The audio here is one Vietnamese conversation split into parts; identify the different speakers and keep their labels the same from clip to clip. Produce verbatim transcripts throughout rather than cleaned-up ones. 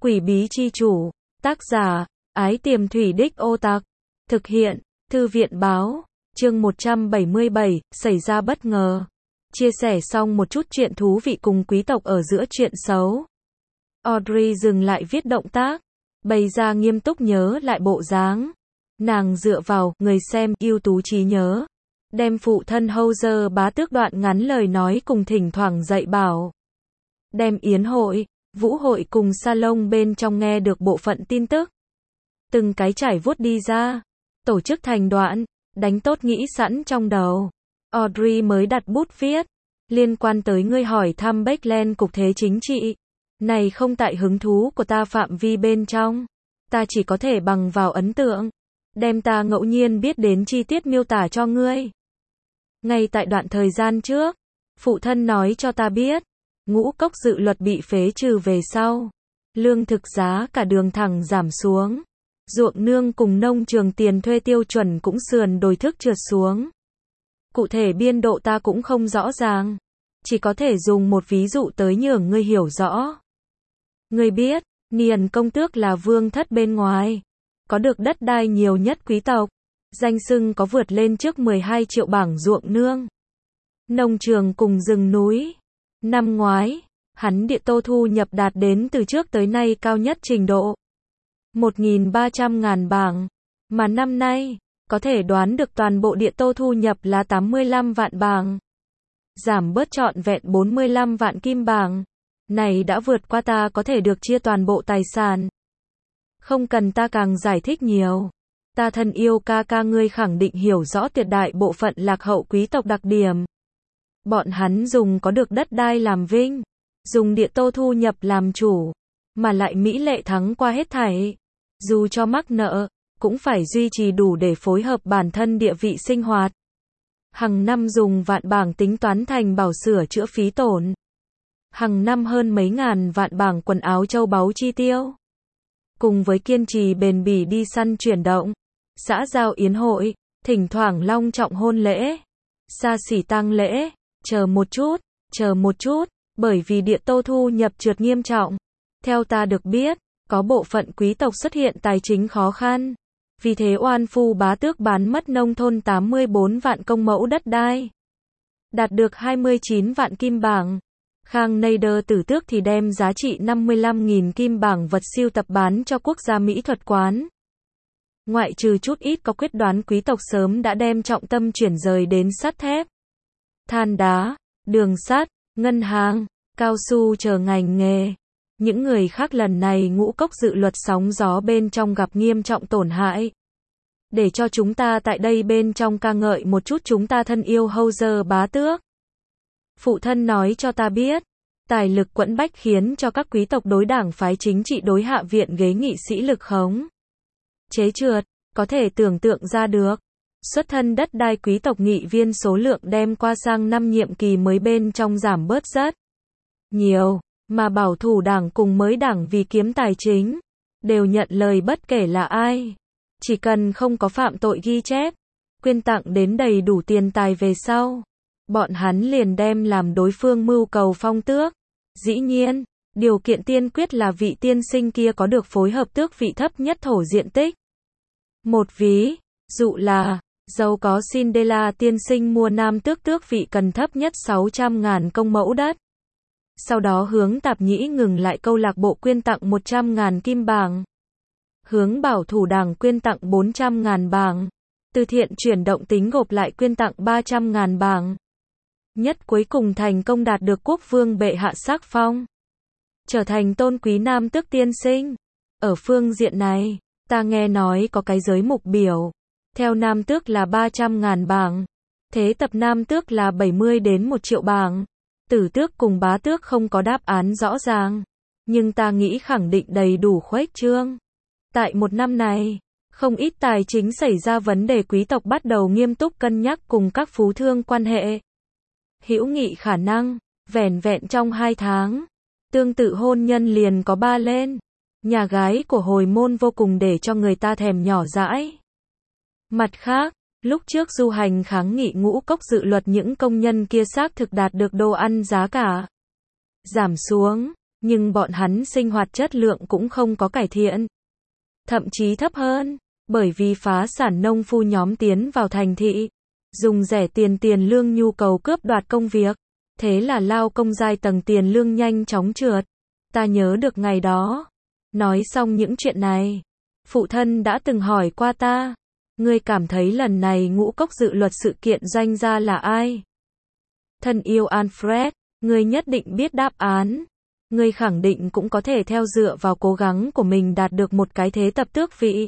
Speaker 1: Quỷ bí chi chủ, tác giả, Ái Tiềm Thủy Đích Ô Tặc, thực hiện, Thư viện báo, chương một trăm bảy mươi bảy, xảy ra bất ngờ. Chia sẻ xong một chút chuyện thú vị cùng quý tộc ở giữa chuyện xấu. Audrey dừng lại viết động tác, bày ra nghiêm túc nhớ lại bộ dáng. Nàng dựa vào, người xem, ưu tú trí nhớ. Đem phụ thân Howzer bá tước đoạn ngắn lời nói cùng thỉnh thoảng dạy bảo. Đem yến hội, vũ hội cùng salon bên trong nghe được bộ phận tin tức. Từng cái trải vuốt đi ra. Tổ chức thành đoạn, đánh tốt nghĩ sẵn trong đầu. Audrey mới đặt bút viết. Liên quan tới ngươi hỏi thăm Backland cục thế chính trị. Này không tại hứng thú của ta phạm vi bên trong. Ta chỉ có thể bằng vào ấn tượng. Đem ta ngẫu nhiên biết đến chi tiết miêu tả cho ngươi. Ngay tại đoạn thời gian trước, phụ thân nói cho ta biết, ngũ cốc dự luật bị phế trừ về sau. Lương thực giá cả đường thẳng giảm xuống. Ruộng nương cùng nông trường tiền thuê tiêu chuẩn cũng sườn đồi thức trượt xuống. Cụ thể biên độ ta cũng không rõ ràng. Chỉ có thể dùng một ví dụ tới nhường ngươi hiểu rõ. Ngươi biết, Niền công tước là vương thất bên ngoài. Có được đất đai nhiều nhất quý tộc. Danh xưng có vượt lên trước mười hai triệu bảng ruộng nương. Nông trường cùng rừng núi. Năm ngoái, hắn địa tô thu nhập đạt đến từ trước tới nay cao nhất trình độ. một nghìn ba trăm ngàn bảng. Mà năm nay, có thể đoán được toàn bộ địa tô thu nhập là tám mươi lăm vạn bảng. Giảm bớt trọn vẹn bốn mươi lăm vạn kim bảng. Này đã vượt qua ta có thể được chia toàn bộ tài sản. Không cần ta càng giải thích nhiều. Ta thân yêu ca ca ngươi khẳng định hiểu rõ tuyệt đại bộ phận lạc hậu quý tộc đặc điểm. Bọn hắn dùng có được đất đai làm vinh. Dùng địa tô thu nhập làm chủ. Mà lại mỹ lệ thắng qua hết thảy. Dù cho mắc nợ, cũng phải duy trì đủ để phối hợp bản thân địa vị sinh hoạt. Hằng năm dùng vạn bảng tính toán thành bảo sửa chữa phí tổn. Hằng năm hơn mấy ngàn vạn bảng quần áo châu báu chi tiêu. Cùng với kiên trì bền bỉ đi săn chuyển động. Xã giao yến hội, thỉnh thoảng long trọng hôn lễ. Xa xỉ tang lễ, chờ một chút, chờ một chút, bởi vì địa tô thu nhập trượt nghiêm trọng. Theo ta được biết, có bộ phận quý tộc xuất hiện tài chính khó khăn. Vì thế oan phu bá tước bán mất nông thôn tám mươi bốn vạn công mẫu đất đai. Đạt được hai mươi chín vạn kim bảng. Khang Neider tử tước thì đem giá trị năm mươi lăm nghìn kim bảng vật siêu tập bán cho quốc gia mỹ thuật quán. Ngoại trừ chút ít có quyết đoán quý tộc sớm đã đem trọng tâm chuyển rời đến sắt thép, than đá, đường sắt, ngân hàng, cao su chờ ngành nghề. Những người khác lần này ngũ cốc dự luật sóng gió bên trong gặp nghiêm trọng tổn hại. Để cho chúng ta tại đây bên trong ca ngợi một chút chúng ta thân yêu Howzer bá tước. Phụ thân nói cho ta biết, tài lực quẫn bách khiến cho các quý tộc đối đảng phái chính trị đối hạ viện ghế nghị sĩ lực khống. Chế trượt, có thể tưởng tượng ra được. Xuất thân đất đai quý tộc nghị viên số lượng đem qua sang năm nhiệm kỳ mới bên trong giảm bớt rất nhiều, mà bảo thủ đảng cùng mới đảng vì kiếm tài chính, đều nhận lời bất kể là ai. Chỉ cần không có phạm tội ghi chép, quyên tặng đến đầy đủ tiền tài về sau. Bọn hắn liền đem làm đối phương mưu cầu phong tước. Dĩ nhiên, điều kiện tiên quyết là vị tiên sinh kia có được phối hợp tước vị thấp nhất thổ diện tích. Một ví dụ là, giàu có Cinderella tiên sinh mua nam tước tước vị cần thấp nhất sáu trăm ngàn công mẫu đất. Sau đó hướng tạp nhĩ ngừng lại câu lạc bộ quyên tặng một trăm ngàn kim bảng. Hướng bảo thủ đảng quyên tặng bốn trăm ngàn bảng. Từ thiện chuyển động tính gộp lại quyên tặng ba trăm ngàn bảng. Nhất cuối cùng thành công đạt được quốc vương bệ hạ sắc phong. Trở thành tôn quý nam tước tiên sinh. Ở phương diện này, ta nghe nói có cái giới mục biểu. Theo nam tước là ba trăm ngàn bảng. Thế tập nam tước là bảy mươi đến một triệu bảng. Tử tước cùng bá tước không có đáp án rõ ràng. Nhưng ta nghĩ khẳng định đầy đủ khuếch trương. Tại một năm này, không ít tài chính xảy ra vấn đề quý tộc bắt đầu nghiêm túc cân nhắc cùng các phú thương quan hệ. Hữu nghị khả năng, vẻn vẹn trong hai tháng. Tương tự hôn nhân liền có ba lên. Nhà gái của hồi môn vô cùng để cho người ta thèm nhỏ dãi. Mặt khác, lúc trước du hành kháng nghị ngũ cốc dự luật những công nhân kia xác thực đạt được đồ ăn giá cả giảm xuống. nhưng bọn hắn sinh hoạt chất lượng cũng không có cải thiện. Thậm chí thấp hơn, bởi vì phá sản nông phu nhóm tiến vào thành thị, dùng rẻ tiền tiền lương nhu cầu cướp đoạt công việc, thế là lao công giai tầng tiền lương nhanh chóng trượt. Ta nhớ được ngày đó. Nói xong những chuyện này, phụ thân đã từng hỏi qua ta, ngươi cảm thấy lần này ngũ cốc dự luật sự kiện doanh gia là ai? Thân yêu Alfred, ngươi nhất định biết đáp án. Ngươi khẳng định cũng có thể theo dựa vào cố gắng của mình đạt được một cái thế tập tước vị.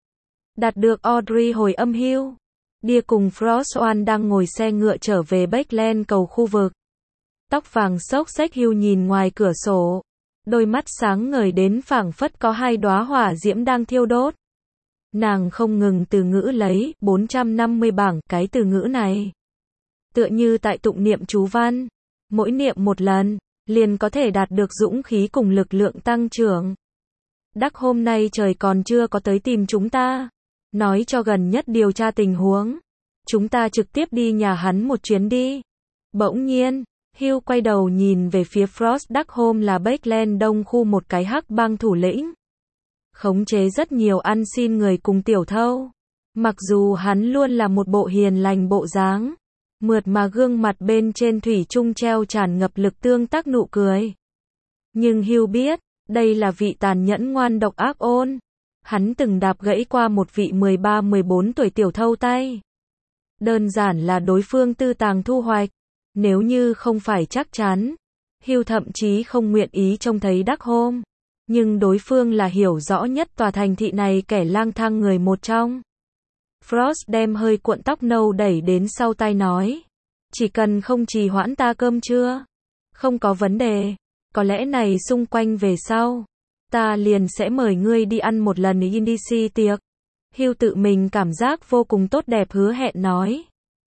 Speaker 1: Đạt được Audrey hồi âm hưu. Dia cùng François đang ngồi xe ngựa trở về Backland cầu khu vực. Tóc vàng xốc xếch Hugh nhìn ngoài cửa sổ. Đôi mắt sáng ngời đến phảng phất có hai đóa hỏa diễm đang thiêu đốt. Nàng không ngừng từ ngữ lấy bốn trăm năm mươi bảng cái từ ngữ này. Tựa như tại tụng niệm chú văn. Mỗi niệm một lần, liền có thể đạt được dũng khí cùng lực lượng tăng trưởng. Đắc hôm nay trời còn chưa có tới tìm chúng ta. Nói cho gần nhất điều tra tình huống. Chúng ta trực tiếp đi nhà hắn một chuyến đi. Bỗng nhiên, Hugh quay đầu nhìn về phía Frost. Đắc hôm là Backland đông khu một cái hắc bang thủ lĩnh. Khống chế rất nhiều ăn xin người cùng tiểu thâu. Mặc dù hắn luôn là một bộ hiền lành bộ dáng, mượt mà gương mặt bên trên thủy chung treo tràn ngập lực tương tác nụ cười. Nhưng Hugh biết, đây là vị tàn nhẫn ngoan độc ác ôn. Hắn từng đạp gãy qua một vị mười ba mười bốn tuổi tiểu thâu tay. Đơn giản là đối phương tư tàng thu hoạch. Nếu như không phải chắc chắn, Hugh thậm chí không nguyện ý trông thấy Đắc hôm. Nhưng đối phương là hiểu rõ nhất tòa thành thị này kẻ lang thang người một trong. Frost đem hơi cuộn tóc nâu đẩy đến sau tai nói. Chỉ cần không trì hoãn ta cơm trưa. Không có vấn đề. Có lẽ này xung quanh về sau. Ta liền sẽ mời ngươi đi ăn một lần Indici tiệc. Hugh tự mình cảm giác vô cùng tốt đẹp hứa hẹn nói.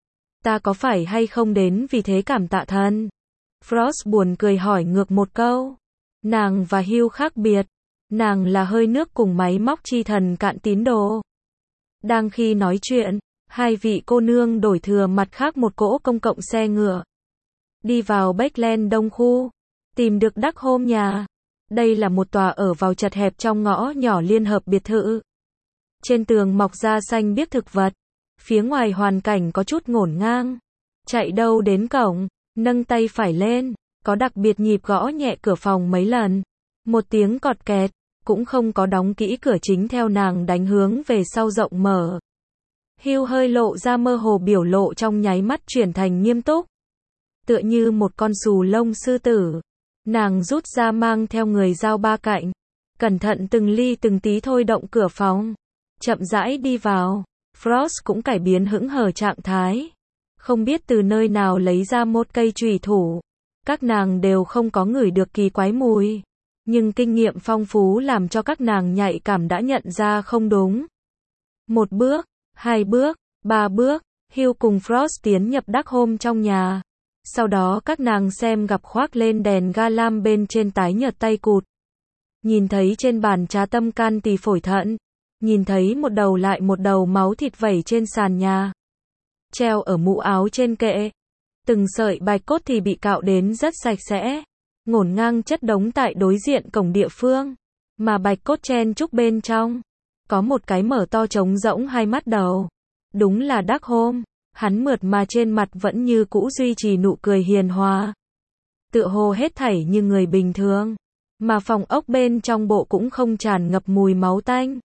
Speaker 1: Ta có phải hay không đến vì thế cảm tạ thân? Frost buồn cười hỏi ngược một câu. Nàng và Hugh khác biệt. Nàng là hơi nước cùng máy móc chi thần cạn tín đồ. Đang khi nói chuyện, hai vị cô nương đổi thừa mặt khác một cỗ công cộng xe ngựa. Đi vào Backland đông khu. Tìm được Đắc hôm nhà. Đây là một tòa ở vào chật hẹp trong ngõ nhỏ liên hợp biệt thự. Trên tường mọc ra xanh biếc thực vật. Phía ngoài hoàn cảnh có chút ngổn ngang. Chạy đâu đến cổng, nâng tay phải lên, có đặc biệt nhịp gõ nhẹ cửa phòng mấy lần. Một tiếng cọt kẹt, cũng không có đóng kỹ cửa chính theo nàng đánh hướng về sau rộng mở. Hugh hơi lộ ra mơ hồ biểu lộ trong nháy mắt chuyển thành nghiêm túc. Tựa như một con xù lông sư tử. Nàng rút ra mang theo người dao ba cạnh. Cẩn thận từng ly từng tí thôi động cửa phòng. Chậm rãi đi vào. Frost cũng cải biến hững hờ trạng thái. Không biết từ nơi nào lấy ra một cây chùy thủ. Các nàng đều không có ngửi được kỳ quái mùi. Nhưng kinh nghiệm phong phú làm cho các nàng nhạy cảm đã nhận ra không đúng. Một bước, hai bước, ba bước, Hugh cùng Frost tiến nhập Đắc hôm trong nhà. Sau đó các nàng xem gặp khoác lên đèn ga lam bên trên tái nhợt tay cụt. Nhìn thấy trên bàn trà tâm can tỳ phổi thận. Nhìn thấy một đầu lại một đầu máu thịt vẩy trên sàn nhà. Treo ở mũ áo trên kệ. Từng sợi bạch cốt thì bị cạo đến rất sạch sẽ. Ngổn ngang chất đống tại đối diện cổng địa phương. Mà bạch cốt chen chúc bên trong. Có một cái mở to trống rỗng hai mắt đầu. Đúng là Đắc hôm. Hắn mượt mà trên mặt vẫn như cũ duy trì nụ cười hiền hòa. Tựa hồ hết thảy như người bình thường. Mà phòng ốc bên trong bộ cũng không tràn ngập mùi máu tanh.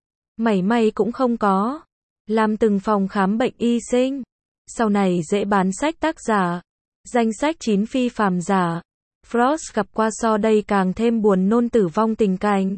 Speaker 1: Mảy may cũng không có. Làm từng phòng khám bệnh y sinh. Sau này dễ bán sách tác giả. Danh sách chín phi phàm giả. Frost gặp qua so đây càng thêm buồn nôn tử vong tình cảnh.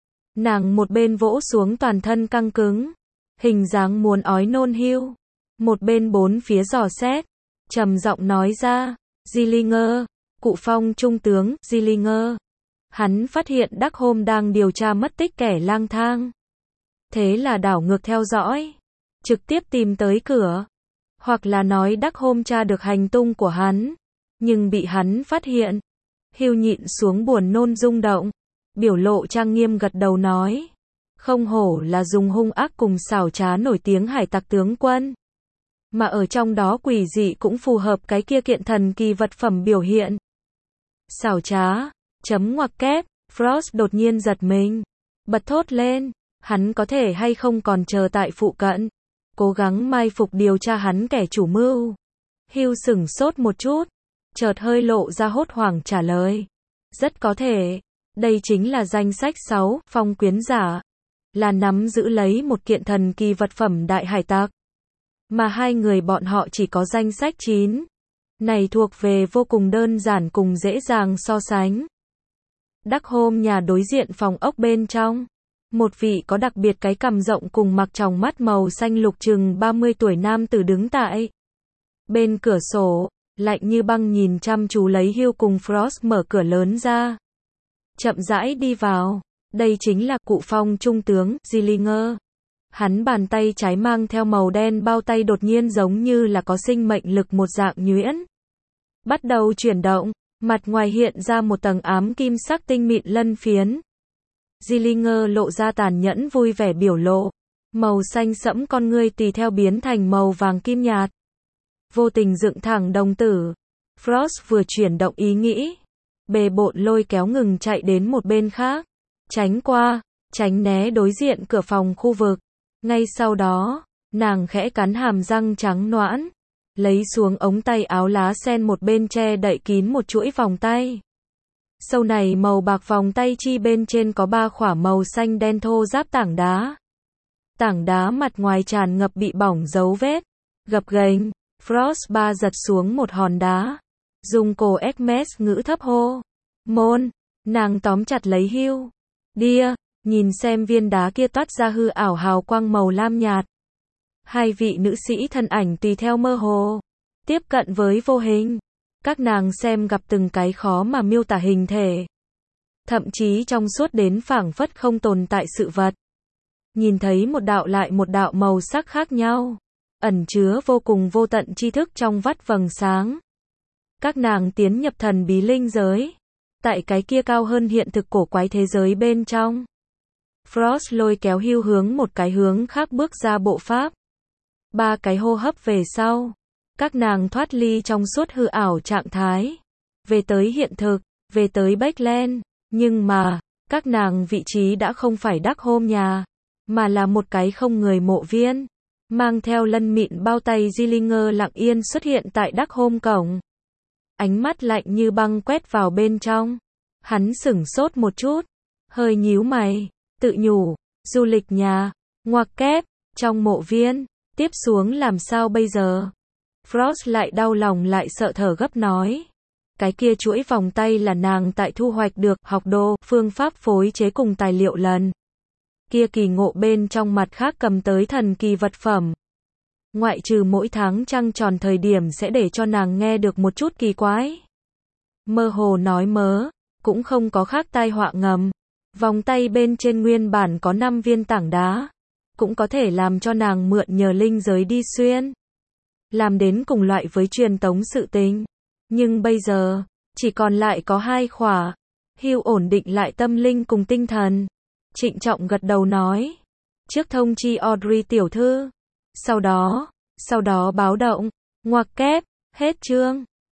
Speaker 1: Nàng một bên vỗ xuống toàn thân căng cứng. Hình dáng muốn ói nôn Hugh. Một bên bốn phía dò xét. Trầm giọng nói ra. Gillinger. Cụ phong trung tướng. Gillinger. Hắn phát hiện Đắc hôm đang điều tra mất tích kẻ lang thang. Thế là đảo ngược theo dõi. Trực tiếp tìm tới cửa. Hoặc là nói Đắc hôm tra được hành tung của hắn. Nhưng bị hắn phát hiện. Hugh nhịn xuống buồn nôn rung động. Biểu lộ trang nghiêm gật đầu nói. Không hổ là dùng hung ác cùng xảo trá nổi tiếng hải tặc tướng quân. Mà ở trong đó quỷ dị cũng phù hợp cái kia kiện thần kỳ vật phẩm biểu hiện. Xảo trá. Chấm ngoặc kép, Frost đột nhiên giật mình. Bật thốt lên, hắn có thể hay không còn chờ tại phụ cận. Cố gắng mai phục điều tra hắn kẻ chủ mưu. Hugh sửng sốt một chút, chợt hơi lộ ra hốt hoảng trả lời. Rất có thể, đây chính là danh sách sáu, phong quyến giả. Là nắm giữ lấy một kiện thần kỳ vật phẩm đại hải tặc. Mà hai người bọn họ chỉ có danh sách chín. Này thuộc về vô cùng đơn giản cùng dễ dàng so sánh. Darkholm nhà đối diện phòng ốc bên trong. Một vị có đặc biệt cái cằm rộng cùng mặc tròng mắt màu xanh lục chừng ba mươi tuổi nam tử đứng tại bên cửa sổ, lạnh như băng nhìn chăm chú lấy Hugh cùng Frost mở cửa lớn ra. Chậm rãi đi vào, đây chính là cụ phong trung tướng, Gillinger. Hắn bàn tay trái mang theo màu đen bao tay đột nhiên giống như là có sinh mệnh lực một dạng nhuyễn. Bắt đầu chuyển động, mặt ngoài hiện ra một tầng ám kim sắc tinh mịn lân phiến. Gillinger lộ ra tàn nhẫn vui vẻ biểu lộ. Màu xanh sẫm con ngươi tùy theo biến thành màu vàng kim nhạt. Vô tình dựng thẳng đồng tử. Frost vừa chuyển động ý nghĩ. Bề bộn lôi kéo ngừng chạy đến một bên khác. Tránh qua, tránh né đối diện cửa phòng khu vực. Ngay sau đó, nàng khẽ cắn hàm răng trắng noãn. Lấy xuống ống tay áo lá sen một bên che đậy kín một chuỗi vòng tay. Sâu này màu bạc vòng tay chi bên trên có ba khỏa màu xanh đen thô ráp tảng đá. Tảng đá mặt ngoài tràn ngập bị bỏng dấu vết. Gập ghềnh, Frost ba giật xuống một hòn đá. Dùng cổ Hermes ngữ thấp hô. Môn, nàng tóm chặt lấy Hugh. Đia, nhìn xem viên đá kia toát ra hư ảo hào quang màu lam nhạt. Hai vị nữ sĩ thân ảnh tùy theo mơ hồ. Tiếp cận với vô hình. Các nàng xem gặp từng cái khó mà miêu tả hình thể. Thậm chí trong suốt đến phảng phất không tồn tại sự vật. Nhìn thấy một đạo lại một đạo màu sắc khác nhau. Ẩn chứa vô cùng vô tận tri thức trong vắt vầng sáng. Các nàng tiến nhập thần bí linh giới. Tại cái kia cao hơn hiện thực cổ quái thế giới bên trong. Frost lôi kéo Hugh hướng một cái hướng khác bước ra bộ pháp. Ba cái hô hấp về sau. Các nàng thoát ly trong suốt hư ảo trạng thái. Về tới hiện thực, về tới Backland. Nhưng mà, các nàng vị trí đã không phải Darkholm nhà. Mà là một cái không người mộ viên. Mang theo lân mịn bao tay Gillinger lặng yên xuất hiện tại Darkholm cổng. Ánh mắt lạnh như băng quét vào bên trong. Hắn sửng sốt một chút. Hơi nhíu mày, tự nhủ. Du lịch nhà, ngoặc kép, trong mộ viên. Tiếp xuống làm sao bây giờ? Frost lại đau lòng lại sợ thở gấp nói. Cái kia chuỗi vòng tay là nàng tại thu hoạch được học đồ, phương pháp phối chế cùng tài liệu lần. Kia kỳ ngộ bên trong mặt khác cầm tới thần kỳ vật phẩm. Ngoại trừ mỗi tháng trăng tròn thời điểm sẽ để cho nàng nghe được một chút kỳ quái. Mơ hồ nói mớ, cũng không có khác tai họa ngầm. Vòng tay bên trên nguyên bản có năm viên tảng đá. Cũng có thể làm cho nàng mượn nhờ linh giới đi xuyên. Làm đến cùng loại với truyền tống sự tình. Nhưng bây giờ, chỉ còn lại có hai khỏa. Hugh ổn định lại tâm linh cùng tinh thần. Trịnh trọng gật đầu nói. Trước thông chi Audrey tiểu thư. Sau đó, sau đó báo động. Ngoặc kép, hết chương.